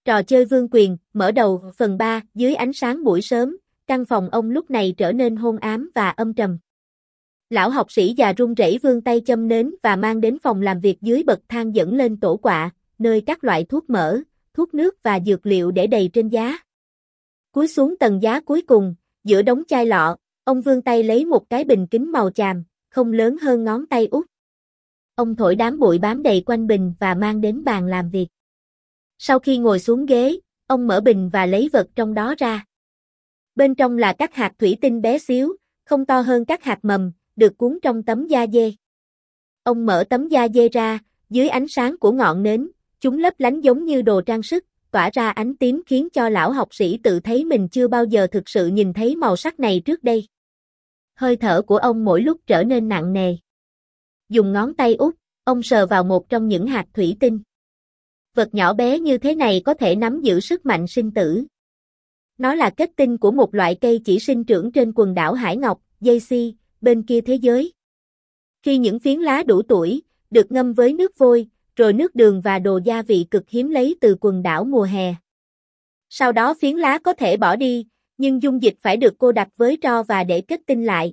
Trò chơi vương quyền, mở đầu, phần 3, dưới ánh sáng buổi sớm, căn phòng ông lúc này trở nên hôn ám và âm trầm. Lão học sĩ già run rẩy vươn tay châm nến và mang đến phòng làm việc dưới bậc thang dẫn lên tổ quạ, nơi các loại thuốc mỡ, thuốc nước và dược liệu để đầy trên giá. Cúi xuống tầng giá cuối cùng, giữa đống chai lọ, ông vươn tay lấy một cái bình kính màu chàm, không lớn hơn ngón tay út. Ông thổi đám bụi bám đầy quanh bình và mang đến bàn làm việc. Sau khi ngồi xuống ghế, ông mở bình và lấy vật trong đó ra. Bên trong là các hạt thủy tinh bé xíu, không to hơn các hạt mầm, được cuốn trong tấm da dê. Ông mở tấm da dê ra, dưới ánh sáng của ngọn nến, chúng lấp lánh giống như đồ trang sức, tỏa ra ánh tím khiến cho lão học sĩ tự thấy mình chưa bao giờ thực sự nhìn thấy màu sắc này trước đây. Hơi thở của ông mỗi lúc trở nên nặng nề. Dùng ngón tay út, ông sờ vào một trong những hạt thủy tinh. Vật nhỏ bé như thế này có thể nắm giữ sức mạnh sinh tử. Nó là kết tinh của một loại cây chỉ sinh trưởng trên quần đảo Hải Ngọc, Jaycee, bên kia thế giới. Khi những phiến lá đủ tuổi, được ngâm với nước vôi, rồi nước đường và đồ gia vị cực hiếm lấy từ quần đảo mùa hè. Sau đó phiến lá có thể bỏ đi, nhưng dung dịch phải được cô đặc với tro và để kết tinh lại.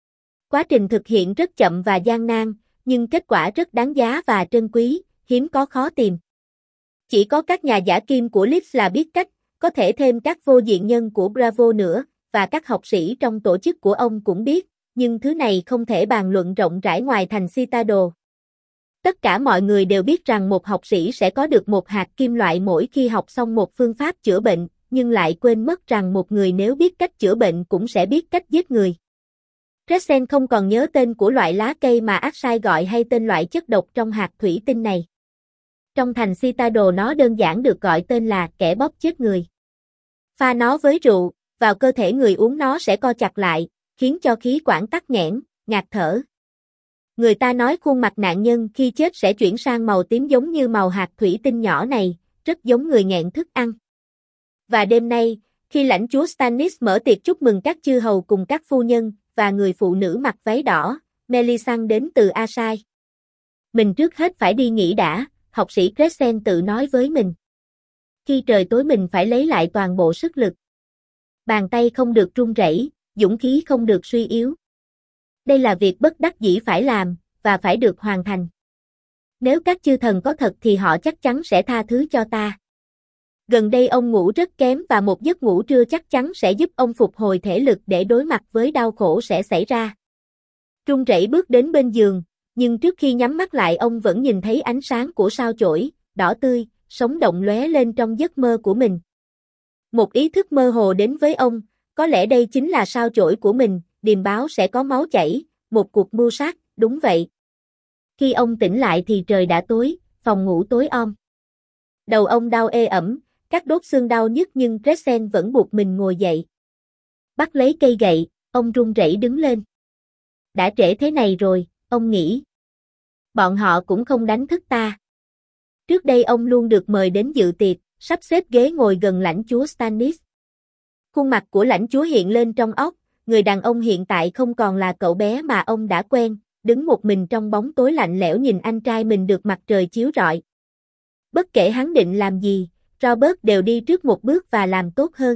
Quá trình thực hiện rất chậm và gian nan, nhưng kết quả rất đáng giá và trân quý, hiếm có khó tìm. Chỉ có các nhà giả kim của Leeds là biết cách, có thể thêm các vô diện nhân của Bravo nữa, và các học sĩ trong tổ chức của ông cũng biết, nhưng thứ này không thể bàn luận rộng rãi ngoài thành Citadel. Tất cả mọi người đều biết rằng một học sĩ sẽ có được một hạt kim loại mỗi khi học xong một phương pháp chữa bệnh, nhưng lại quên mất rằng một người nếu biết cách chữa bệnh cũng sẽ biết cách giết người. Crescent không còn nhớ tên của loại lá cây mà Archy gọi hay tên loại chất độc trong hạt thủy tinh này. Trong thành Citadel nó đơn giản được gọi tên là kẻ bóp chết người. Pha nó với rượu, vào cơ thể người uống nó sẽ co chặt lại, khiến cho khí quản tắc nghẽn, ngạt thở. Người ta nói khuôn mặt nạn nhân khi chết sẽ chuyển sang màu tím giống như màu hạt thủy tinh nhỏ này, rất giống người nghẹn thức ăn. Và đêm nay, khi lãnh chúa Stannis mở tiệc chúc mừng các chư hầu cùng các phu nhân, và người phụ nữ mặc váy đỏ, Melisandre đến từ Archy. Mình trước hết phải đi nghỉ đã, học sĩ Crescent tự nói với mình. Khi trời tối mình phải lấy lại toàn bộ sức lực. Bàn tay không được run rẩy, dũng khí không được suy yếu. Đây là việc bất đắc dĩ phải làm, và phải được hoàn thành. Nếu các chư thần có thật thì họ chắc chắn sẽ tha thứ cho ta. Gần đây ông ngủ rất kém và một giấc ngủ trưa chắc chắn sẽ giúp ông phục hồi thể lực để đối mặt với đau khổ sẽ xảy ra. Run rẩy bước đến bên giường, nhưng trước khi nhắm mắt lại ông vẫn nhìn thấy ánh sáng của sao chổi, đỏ tươi, sống động lóe lên trong giấc mơ của mình. Một ý thức mơ hồ đến với ông, có lẽ đây chính là sao chổi của mình, điềm báo sẽ có máu chảy, một cuộc mưu sát, đúng vậy. Khi ông tỉnh lại thì trời đã tối, phòng ngủ tối om. Đầu ông đau ê ẩm, các đốt xương đau nhức nhưng Crescent vẫn buộc mình ngồi dậy. Bắt lấy cây gậy, ông run rẩy đứng lên. Đã trễ thế này rồi, ông nghĩ. Bọn họ cũng không đánh thức ta. Trước đây ông luôn được mời đến dự tiệc, sắp xếp ghế ngồi gần lãnh chúa Stannis. Khuôn mặt của lãnh chúa hiện lên trong óc, người đàn ông hiện tại không còn là cậu bé mà ông đã quen, đứng một mình trong bóng tối lạnh lẽo nhìn anh trai mình được mặt trời chiếu rọi. Bất kể hắn định làm gì, Robert đều đi trước một bước và làm tốt hơn.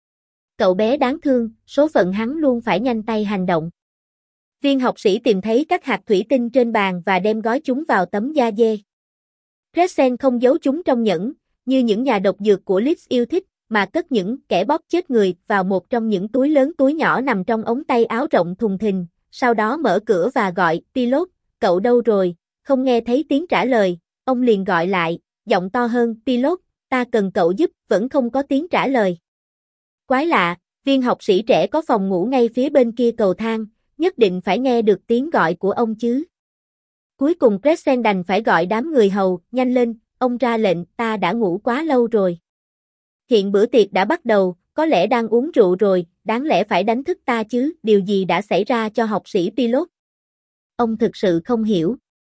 Cậu bé đáng thương, số phận hắn luôn phải nhanh tay hành động. Viên học sĩ tìm thấy các hạt thủy tinh trên bàn và đem gói chúng vào tấm da dê. Crescent không giấu chúng trong nhẫn, như những nhà độc dược của Leeds yêu thích, mà cất những kẻ bóp chết người vào một trong những túi lớn túi nhỏ nằm trong ống tay áo rộng thùng thình, sau đó mở cửa và gọi, Pilot, cậu đâu rồi, không nghe thấy tiếng trả lời, ông liền gọi lại, giọng to hơn, Pilot, ta cần cậu giúp, vẫn không có tiếng trả lời. Quái lạ, viên học sĩ trẻ có phòng ngủ ngay phía bên kia cầu thang, nhất định phải nghe được tiếng gọi của ông chứ. Cuối cùng Crescent đành phải gọi đám người hầu, nhanh lên, ông ra lệnh, ta đã ngủ quá lâu rồi. Hiện bữa tiệc đã bắt đầu, có lẽ đang uống rượu rồi, đáng lẽ phải đánh thức ta chứ, điều gì đã xảy ra cho học sĩ Pilot? Ông thực sự không hiểu.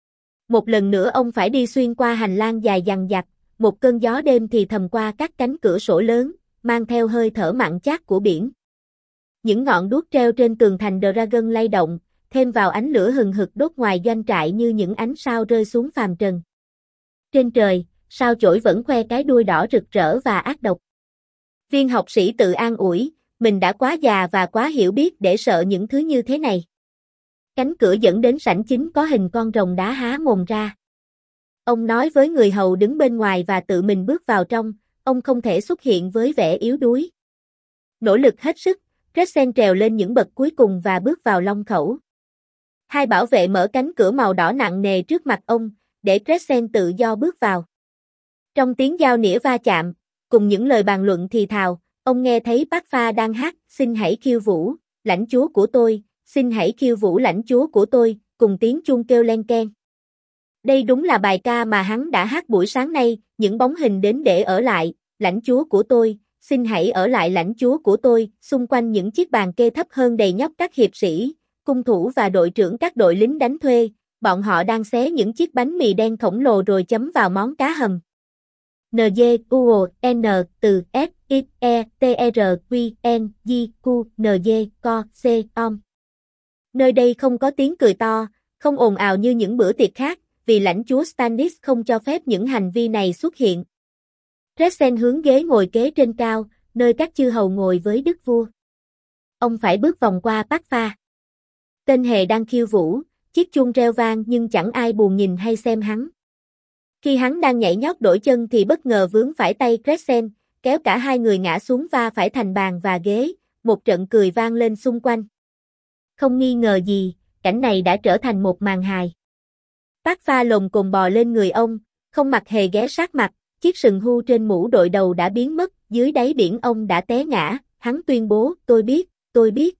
Một lần nữa ông phải đi xuyên qua hành lang dài dằng dặc, một cơn gió đêm thì thầm qua các cánh cửa sổ lớn, mang theo hơi thở mặn chát của biển. Những ngọn đuốc treo trên tường thành Dragon lay động, thêm vào ánh lửa hừng hực đốt ngoài doanh trại như những ánh sao rơi xuống phàm trần. Trên trời, sao chổi vẫn khoe cái đuôi đỏ rực rỡ và ác độc. Viên học sĩ tự an ủi, mình đã quá già và quá hiểu biết để sợ những thứ như thế này. Cánh cửa dẫn đến sảnh chính có hình con rồng đá há mồm ra. Ông nói với người hầu đứng bên ngoài và tự mình bước vào trong, ông không thể xuất hiện với vẻ yếu đuối. Nỗ lực hết sức, Crescent trèo lên những bậc cuối cùng và bước vào long khẩu. Hai bảo vệ mở cánh cửa màu đỏ nặng nề trước mặt ông, để Crescent tự do bước vào. Trong tiếng dao nĩa va chạm, cùng những lời bàn luận thì thào, ông nghe thấy bác Pha đang hát, xin hãy khiêu vũ, lãnh chúa của tôi, xin hãy khiêu vũ lãnh chúa của tôi, cùng tiếng chuông kêu len keng. Đây đúng là bài ca mà hắn đã hát buổi sáng nay, những bóng hình đến để ở lại, lãnh chúa của tôi, xin hãy ở lại lãnh chúa của tôi, xung quanh những chiếc bàn kê thấp hơn đầy nhóc các hiệp sĩ, cung thủ và đội trưởng các đội lính đánh thuê, bọn họ đang xé những chiếc bánh mì đen khổng lồ rồi chấm vào món cá hầm. N từ S X E T R Q N G Q N Co C om. Nơi đây không có tiếng cười to, không ồn ào như những bữa tiệc khác, vì lãnh chúa Stannis không cho phép những hành vi này xuất hiện. Crescent hướng ghế ngồi kế trên cao, nơi các chư hầu ngồi với đức vua. Ông phải bước vòng qua bác Pha. Tên hề đang khiêu vũ, chiếc chuông reo vang nhưng chẳng ai buồn nhìn hay xem hắn. Khi hắn đang nhảy nhót đổi chân thì bất ngờ vướng phải tay Crescent, kéo cả hai người ngã xuống va phải thành bàn và ghế, một trận cười vang lên xung quanh. Không nghi ngờ gì, cảnh này đã trở thành một màn hài. Bác Pha lồm cồm bò lên người ông, không mặt hề ghé sát mặt, chiếc sừng hưu trên mũ đội đầu đã biến mất, dưới đáy biển ông đã té ngã, hắn tuyên bố, tôi biết,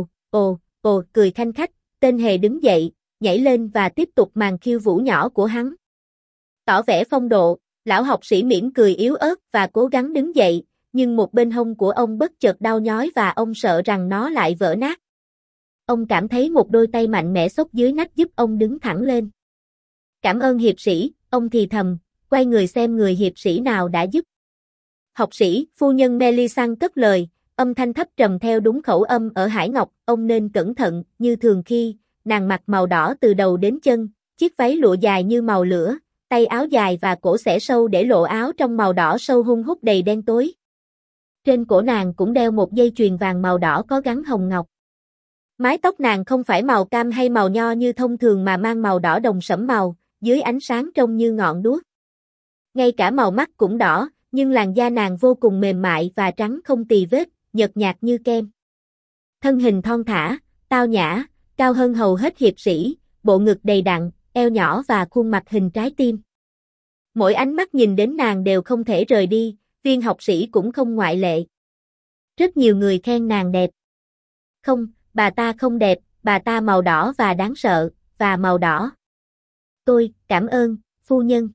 ồ, cười khanh khách, tên hề đứng dậy, nhảy lên và tiếp tục màn khiêu vũ nhỏ của hắn. Tỏ vẻ phong độ, lão học sĩ mỉm cười yếu ớt và cố gắng đứng dậy, nhưng một bên hông của ông bất chợt đau nhói và ông sợ rằng nó lại vỡ nát. Ông cảm thấy một đôi tay mạnh mẽ xốc dưới nách giúp ông đứng thẳng lên. Cảm ơn hiệp sĩ, ông thì thầm, quay người xem người hiệp sĩ nào đã giúp. Học sĩ, phu nhân Melisandre cất lời, âm thanh thấp trầm theo đúng khẩu âm ở Hải Ngọc, ông nên cẩn thận, như thường khi, nàng mặc màu đỏ từ đầu đến chân, chiếc váy lụa dài như màu lửa, tay áo dài và cổ xẻ sâu để lộ áo trong màu đỏ sâu hun hút đầy đen tối. Trên cổ nàng cũng đeo một dây chuyền vàng màu đỏ có gắn hồng ngọc. Mái tóc nàng không phải màu cam hay màu nho như thông thường mà mang màu đỏ đồng sẫm màu, dưới ánh sáng trông như ngọn đuốc. Ngay cả màu mắt cũng đỏ, nhưng làn da nàng vô cùng mềm mại và trắng không tì vết, nhợt nhạt như kem. Thân hình thon thả, tao nhã, cao hơn hầu hết hiệp sĩ, bộ ngực đầy đặn, eo nhỏ và khuôn mặt hình trái tim. Mỗi ánh mắt nhìn đến nàng đều không thể rời đi, viên học sĩ cũng không ngoại lệ. Rất nhiều người khen nàng đẹp. Không, bà ta không đẹp, bà ta màu đỏ và đáng sợ, và màu đỏ. Tôi, cảm ơn, phu nhân.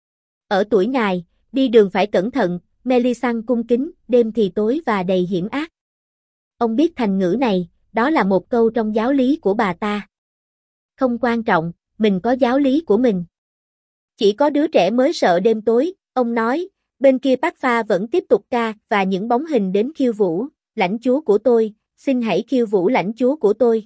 Ở tuổi ngài, đi đường phải cẩn thận, Melisandre cung kính, đêm thì tối và đầy hiểm ác. Ông biết thành ngữ này, đó là một câu trong giáo lý của bà ta. Không quan trọng, mình có giáo lý của mình. Chỉ có đứa trẻ mới sợ đêm tối, ông nói, bên kia bác Pha vẫn tiếp tục ca và những bóng hình đến khiêu vũ, lãnh chúa của tôi, xin hãy khiêu vũ lãnh chúa của tôi.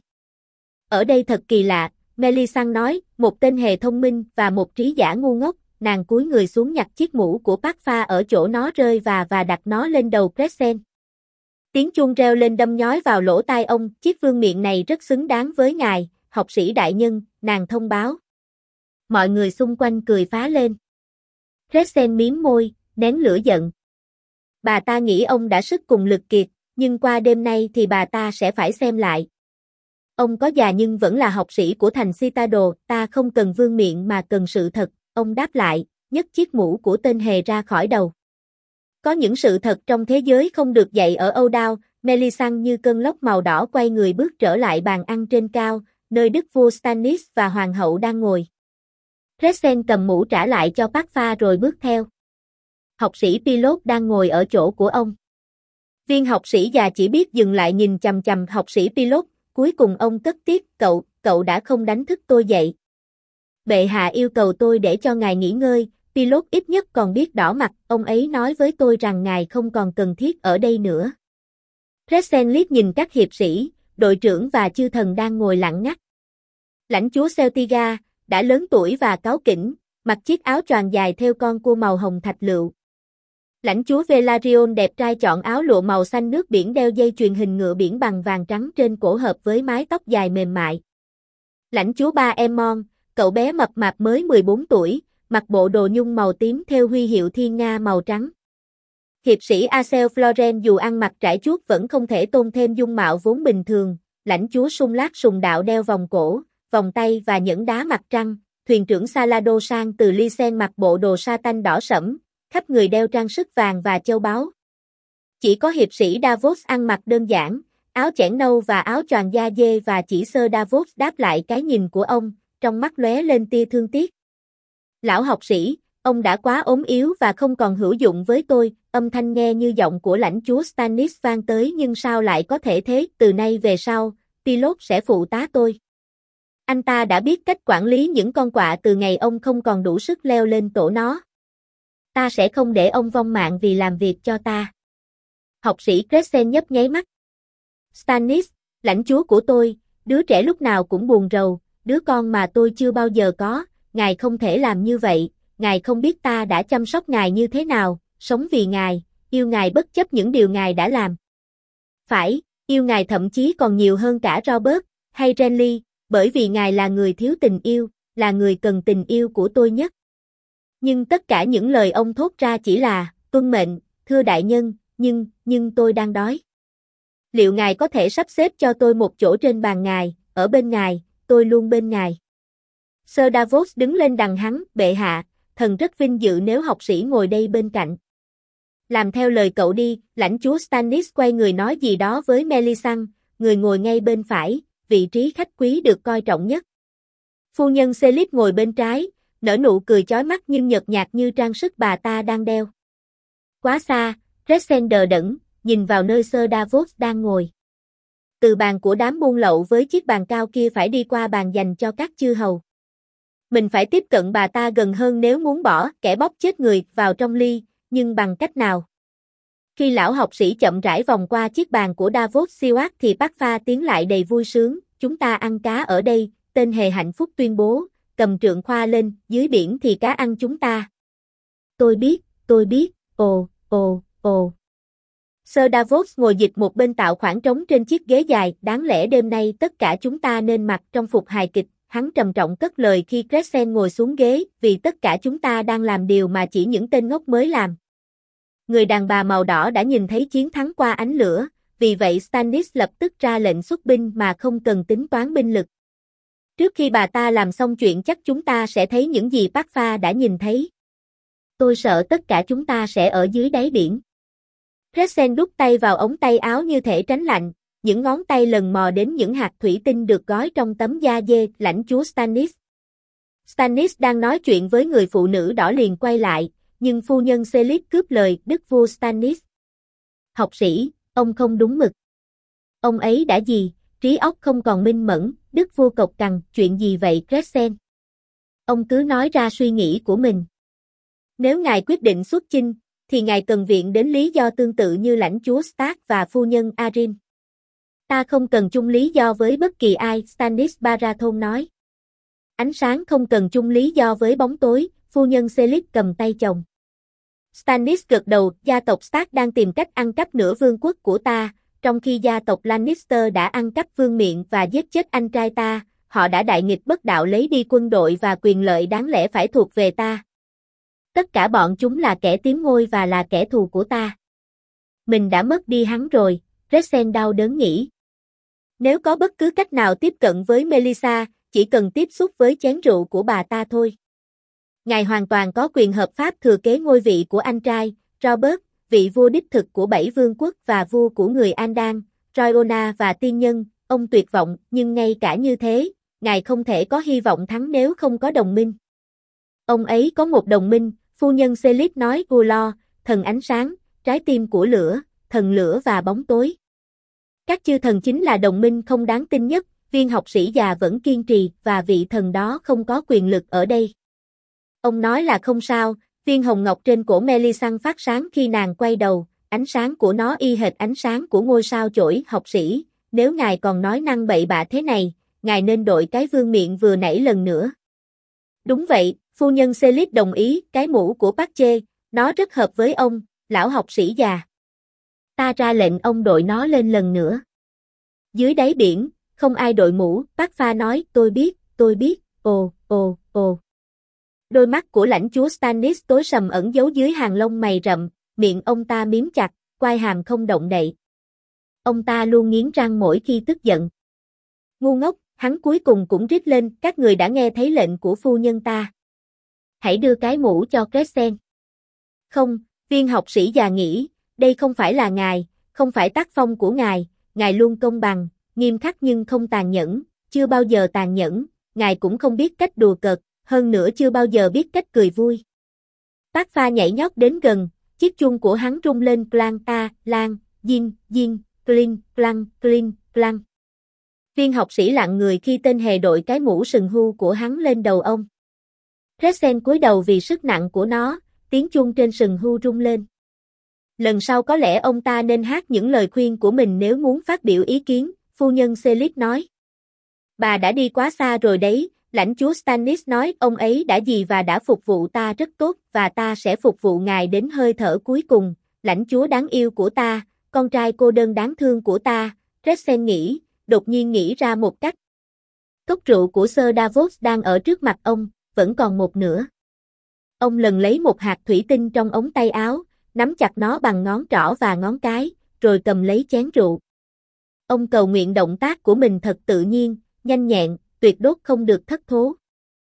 Ở đây thật kỳ lạ, Melisandre nói, một tên hề thông minh và một trí giả ngu ngốc, nàng cúi người xuống nhặt chiếc mũ của bác Pha ở chỗ nó rơi và đặt nó lên đầu Crescent. Tiếng chuông reo lên đâm nhói vào lỗ tai ông, chiếc vương miện này rất xứng đáng với ngài, học sĩ đại nhân, nàng thông báo. Mọi người xung quanh cười phá lên. Crescent mím môi, nén lửa giận. Bà ta nghĩ ông đã sức cùng lực kiệt, nhưng qua đêm nay thì bà ta sẽ phải xem lại. Ông có già nhưng vẫn là học sĩ của thành Citadel, ta không cần vương miện mà cần sự thật, ông đáp lại, nhấc chiếc mũ của tên hề ra khỏi đầu. Có những sự thật trong thế giới không được dạy ở Âu Đao, Melisandre như cơn lốc màu đỏ quay người bước trở lại bàn ăn trên cao, nơi đức vua Stannis và hoàng hậu đang ngồi. Crescent cầm mũ trả lại cho bác Pha rồi bước theo. Học sĩ Pilot đang ngồi ở chỗ của ông. Viên học sĩ già chỉ biết dừng lại nhìn chằm chằm học sĩ Pilot, cuối cùng ông cất tiếc, cậu đã không đánh thức tôi dậy. Bệ hạ yêu cầu tôi để cho ngài nghỉ ngơi, Pilot ít nhất còn biết đỏ mặt, ông ấy nói với tôi rằng ngài không còn cần thiết ở đây nữa. Crescent liếc nhìn các hiệp sĩ, đội trưởng và chư thần đang ngồi lặng ngắt. Lãnh chúa Celtiga, đã lớn tuổi và cáu kỉnh, mặc chiếc áo choàng dài thêu con cua màu hồng thạch lựu. Lãnh chúa Velaryon đẹp trai chọn áo lụa màu xanh nước biển, đeo dây chuyền hình ngựa biển bằng vàng trắng trên cổ hợp với mái tóc dài mềm mại. Lãnh chúa Ba Emon, cậu bé mập mạp mới 14 tuổi, mặc bộ đồ nhung màu tím thêu huy hiệu thiên nga màu trắng. Hiệp sĩ Acel Floren dù ăn mặc trải chuốt vẫn không thể tôn thêm dung mạo vốn bình thường. Lãnh chúa Sung Lát Sùng Đạo đeo vòng cổ, vòng tay và nhẫn đá mặt trăng. Thuyền trưởng Salado Sang từ Lysen mặc bộ đồ sa tanh đỏ sẫm, khắp người đeo trang sức vàng và châu báu. Chỉ có hiệp sĩ Davos ăn mặc đơn giản, áo chẽn nâu và áo choàng da dê, và chỉ Sir Davos đáp lại cái nhìn của ông, trong mắt lóe lên tia thương tiếc. Lão học sĩ, ông đã quá ốm yếu và không còn hữu dụng với tôi. Âm thanh nghe như giọng của lãnh chúa Stannis vang tới, nhưng sao lại có thể thế? Từ nay về sau, Pilot sẽ phụ tá tôi. Anh ta đã biết cách quản lý những con quạ từ ngày ông không còn đủ sức leo lên tổ nó. Ta sẽ không để ông vong mạng vì làm việc cho ta. Học sĩ Crescent nhấp nháy mắt. Stannis, lãnh chúa của tôi, đứa trẻ lúc nào cũng buồn rầu, đứa con mà tôi chưa bao giờ có, ngài không thể làm như vậy, ngài không biết ta đã chăm sóc ngài như thế nào, sống vì ngài, yêu ngài bất chấp những điều ngài đã làm. Phải, yêu ngài thậm chí còn nhiều hơn cả Robert, hay Renly, bởi vì ngài là người thiếu tình yêu, là người cần tình yêu của tôi nhất. Nhưng tất cả những lời ông thốt ra chỉ là, tuân mệnh, thưa đại nhân, nhưng tôi đang đói. Liệu ngài có thể sắp xếp cho tôi một chỗ trên bàn ngài, ở bên ngài, tôi luôn bên ngài. Sir Davos đứng lên đằng hắn, bệ hạ, thần rất vinh dự nếu học sĩ ngồi đây bên cạnh. Làm theo lời cậu đi. Lãnh chúa Stannis quay người nói gì đó với Melisandre, người ngồi ngay bên phải, vị trí khách quý được coi trọng nhất. Phu nhân Selip ngồi bên trái, nở nụ cười chói mắt nhưng nhợt nhạt như trang sức bà ta đang đeo. Quá xa, Crescent đờ đẫn, nhìn vào nơi Sir Davos đang ngồi. Từ bàn của đám buôn lậu với chiếc bàn cao kia phải đi qua bàn dành cho các chư hầu. Mình phải tiếp cận bà ta gần hơn nếu muốn bỏ kẻ bóp chết người vào trong ly, nhưng bằng cách nào? Khi lão học sĩ chậm rãi vòng qua chiếc bàn của Davos Seward thì Pha tiến lại đầy vui sướng. Chúng ta ăn cá ở đây, tên hề hạnh phúc tuyên bố, cầm trượng khoa lên, dưới biển thì cá ăn chúng ta. Tôi biết, ồ. Sir Davos ngồi dịch một bên tạo khoảng trống trên chiếc ghế dài, đáng lẽ đêm nay tất cả chúng ta nên mặc trong phục hài kịch, hắn trầm trọng cất lời khi Crescent ngồi xuống ghế, vì tất cả chúng ta đang làm điều mà chỉ những tên ngốc mới làm. Người đàn bà màu đỏ đã nhìn thấy chiến thắng qua ánh lửa, vì vậy Stannis lập tức ra lệnh xuất binh mà không cần tính toán binh lực. Trước khi bà ta làm xong chuyện chắc chúng ta sẽ thấy những gì Pha đã nhìn thấy. Tôi sợ tất cả chúng ta sẽ ở dưới đáy biển. Crescent đút tay vào ống tay áo như thể tránh lạnh, những ngón tay lần mò đến những hạt thủy tinh được gói trong tấm da dê. Lãnh chúa Stannis. Stannis đang nói chuyện với người phụ nữ đỏ liền quay lại, nhưng phu nhân Selip cướp lời. Đức vua Stannis. Học sĩ, ông không đúng mực. Ông ấy đã gì, trí óc không còn minh mẫn. Đức vua cộc cằn, chuyện gì vậy Crescent? Ông cứ nói ra suy nghĩ của mình. Nếu ngài quyết định xuất chinh, thì ngài cần viện đến lý do tương tự như lãnh chúa Stark và phu nhân Arryn. Ta không cần chung lý do với bất kỳ ai, Stannis Baratheon nói. Ánh sáng không cần chung lý do với bóng tối, phu nhân Selip cầm tay chồng. Stannis gật đầu, gia tộc Stark đang tìm cách ăn cắp nửa vương quốc của ta, trong khi gia tộc Lannister đã ăn cắp vương miện và giết chết anh trai ta, họ đã đại nghịch bất đạo lấy đi quân đội và quyền lợi đáng lẽ phải thuộc về ta. Tất cả bọn chúng là kẻ tiếm ngôi và là kẻ thù của ta. Mình đã mất đi hắn rồi, Crescent đau đớn nghĩ. Nếu có bất cứ cách nào tiếp cận với Melissa, chỉ cần tiếp xúc với chén rượu của bà ta thôi. Ngài hoàn toàn có quyền hợp pháp thừa kế ngôi vị của anh trai, Robert, vị vua đích thực của 7 vương quốc và vua của người Andan, Rhaenyra và tiên nhân. Ông tuyệt vọng, nhưng ngay cả như thế, ngài không thể có hy vọng thắng nếu không có đồng minh. Ông ấy có một đồng minh, phu nhân Selip nói. Gulor, thần ánh sáng, trái tim của lửa, thần lửa và bóng tối. Các chư thần chính là đồng minh không đáng tin nhất. Viên học sĩ già vẫn kiên trì, và vị thần đó không có quyền lực ở đây. Ông nói là không sao. Viên hồng ngọc trên cổ Melisandre phát sáng khi nàng quay đầu, ánh sáng của nó y hệt ánh sáng của ngôi sao chổi. Học sĩ, nếu ngài còn nói năng bậy bạ thế này, ngài nên đội cái vương miện vừa nãy lần nữa. Đúng vậy, Phu nhân Celis đồng ý, cái mũ của Park Chê, nó rất hợp với ông, lão học sĩ già. Ta ra lệnh ông đội nó lên lần nữa. Dưới đáy biển, không ai đội mũ, Park Pha nói, tôi biết, ồ. Đôi mắt của lãnh chúa Stannis tối sầm ẩn giấu dưới hàng lông mày rậm, miệng ông ta miếm chặt, quai hàm không động đậy. Ông ta luôn nghiến răng mỗi khi tức giận. Ngu ngốc, hắn cuối cùng cũng rít lên, các người đã nghe thấy lệnh của phu nhân ta. Hãy đưa cái mũ cho Crescent. Không, viên học sĩ già nghĩ, đây không phải là ngài, không phải tác phong của ngài luôn công bằng, nghiêm khắc nhưng không tàn nhẫn, chưa bao giờ tàn nhẫn, ngài cũng không biết cách đùa cợt, hơn nữa chưa bao giờ biết cách cười vui. Park Pha nhảy nhót đến gần, chiếc chuông của hắn rung lên clang a, lang, ding, clang. Viên học sĩ lặng người khi tên hề đội cái mũ sừng hưu của hắn lên đầu ông. Crescent cúi đầu vì sức nặng của nó, tiếng chuông trên sừng hưu rung lên. Lần sau có lẽ ông ta nên hát những lời khuyên của mình nếu muốn phát biểu ý kiến, phu nhân Celis nói. Bà đã đi quá xa rồi đấy, lãnh chúa Stannis nói, ông ấy đã gì và đã phục vụ ta rất tốt và ta sẽ phục vụ ngài đến hơi thở cuối cùng, lãnh chúa đáng yêu của ta, con trai cô đơn đáng thương của ta, Crescent nghĩ, đột nhiên nghĩ ra một cách. Cốc rượu của Sir Davos đang ở trước mặt ông, vẫn còn một nửa. Ông lần lấy một hạt thủy tinh trong ống tay áo, nắm chặt nó bằng ngón trỏ và ngón cái, rồi cầm lấy chén rượu. Ông cầu nguyện động tác của mình thật tự nhiên, nhanh nhẹn, tuyệt đốt không được thất thố.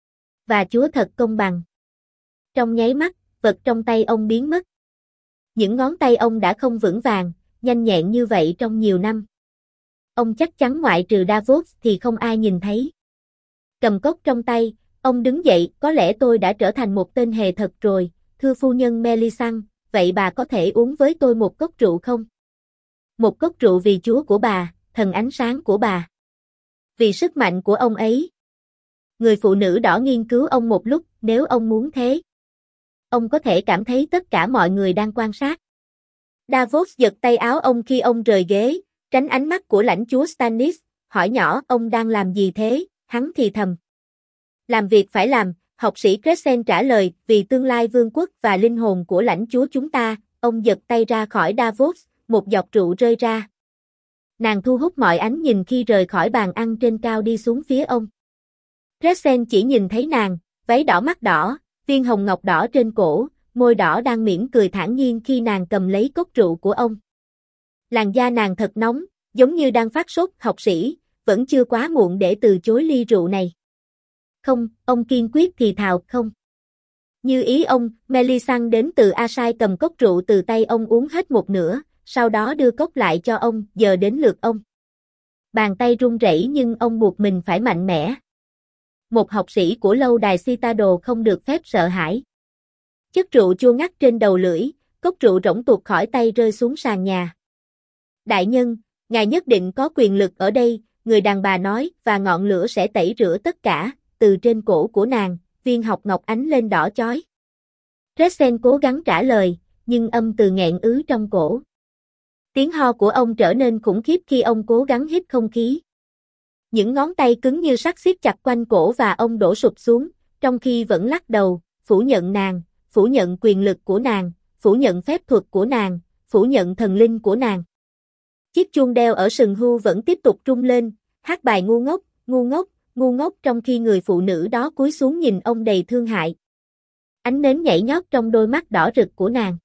Và Chúa thật công bằng. Trong nháy mắt, vật trong tay ông biến mất. Những ngón tay ông đã không vững vàng, nhanh nhẹn như vậy trong nhiều năm. Ông chắc chắn ngoại trừ Davos thì không ai nhìn thấy. Cầm cốc trong tay, ông đứng dậy, có lẽ tôi đã trở thành một tên hề thật rồi, thưa phu nhân Melisandre, vậy bà có thể uống với tôi một cốc rượu không? Một cốc rượu vì Chúa của bà, thần ánh sáng của bà. Vì sức mạnh của ông ấy. Người phụ nữ đỏ nghiên cứu ông một lúc, nếu ông muốn thế. Ông có thể cảm thấy tất cả mọi người đang quan sát. Davos giật tay áo ông khi ông rời ghế, tránh ánh mắt của lãnh chúa Stannis, hỏi nhỏ, ông đang làm gì thế, hắn thì thầm. Làm việc phải làm, học sĩ Crescent trả lời, vì tương lai vương quốc và linh hồn của lãnh chúa chúng ta, ông giật tay ra khỏi Davos, một giọt rượu rơi ra. Nàng thu hút mọi ánh nhìn khi rời khỏi bàn ăn trên cao đi xuống phía ông. Crescent chỉ nhìn thấy nàng, váy đỏ mắt đỏ, viên hồng ngọc đỏ trên cổ, môi đỏ đang mỉm cười thản nhiên khi nàng cầm lấy cốc rượu của ông. Làn da nàng thật nóng, giống như đang phát sốt, học sĩ, vẫn chưa quá muộn để từ chối ly rượu này. Không, ông kiên quyết thì thào, không. Như ý ông, Melisandre đến từ Asai cầm cốc rượu từ tay ông uống hết một nửa, sau đó đưa cốc lại cho ông, giờ đến lượt ông. Bàn tay run rẩy nhưng ông buộc mình phải mạnh mẽ. Một học sĩ của lâu đài Citadel không được phép sợ hãi. Chất rượu chua ngắt trên đầu lưỡi, cốc rượu rỗng tuột khỏi tay rơi xuống sàn nhà. Đại nhân, ngài nhất định có quyền lực ở đây, người đàn bà nói, và ngọn lửa sẽ tẩy rửa tất cả, từ trên cổ của nàng, viên học ngọc ánh lên đỏ chói. Crescent cố gắng trả lời, nhưng âm từ nghẹn ứ trong cổ. Tiếng ho của ông trở nên khủng khiếp khi ông cố gắng hít không khí. Những ngón tay cứng như sắt siết chặt quanh cổ và ông đổ sụp xuống, trong khi vẫn lắc đầu, phủ nhận nàng, phủ nhận quyền lực của nàng, phủ nhận phép thuật của nàng, phủ nhận thần linh của nàng. Chiếc chuông đeo ở sừng hưu vẫn tiếp tục rung lên, hát bài ngu ngốc trong khi người phụ nữ đó cúi xuống nhìn ông đầy thương hại. Ánh nến nhảy nhót trong đôi mắt đỏ rực của nàng.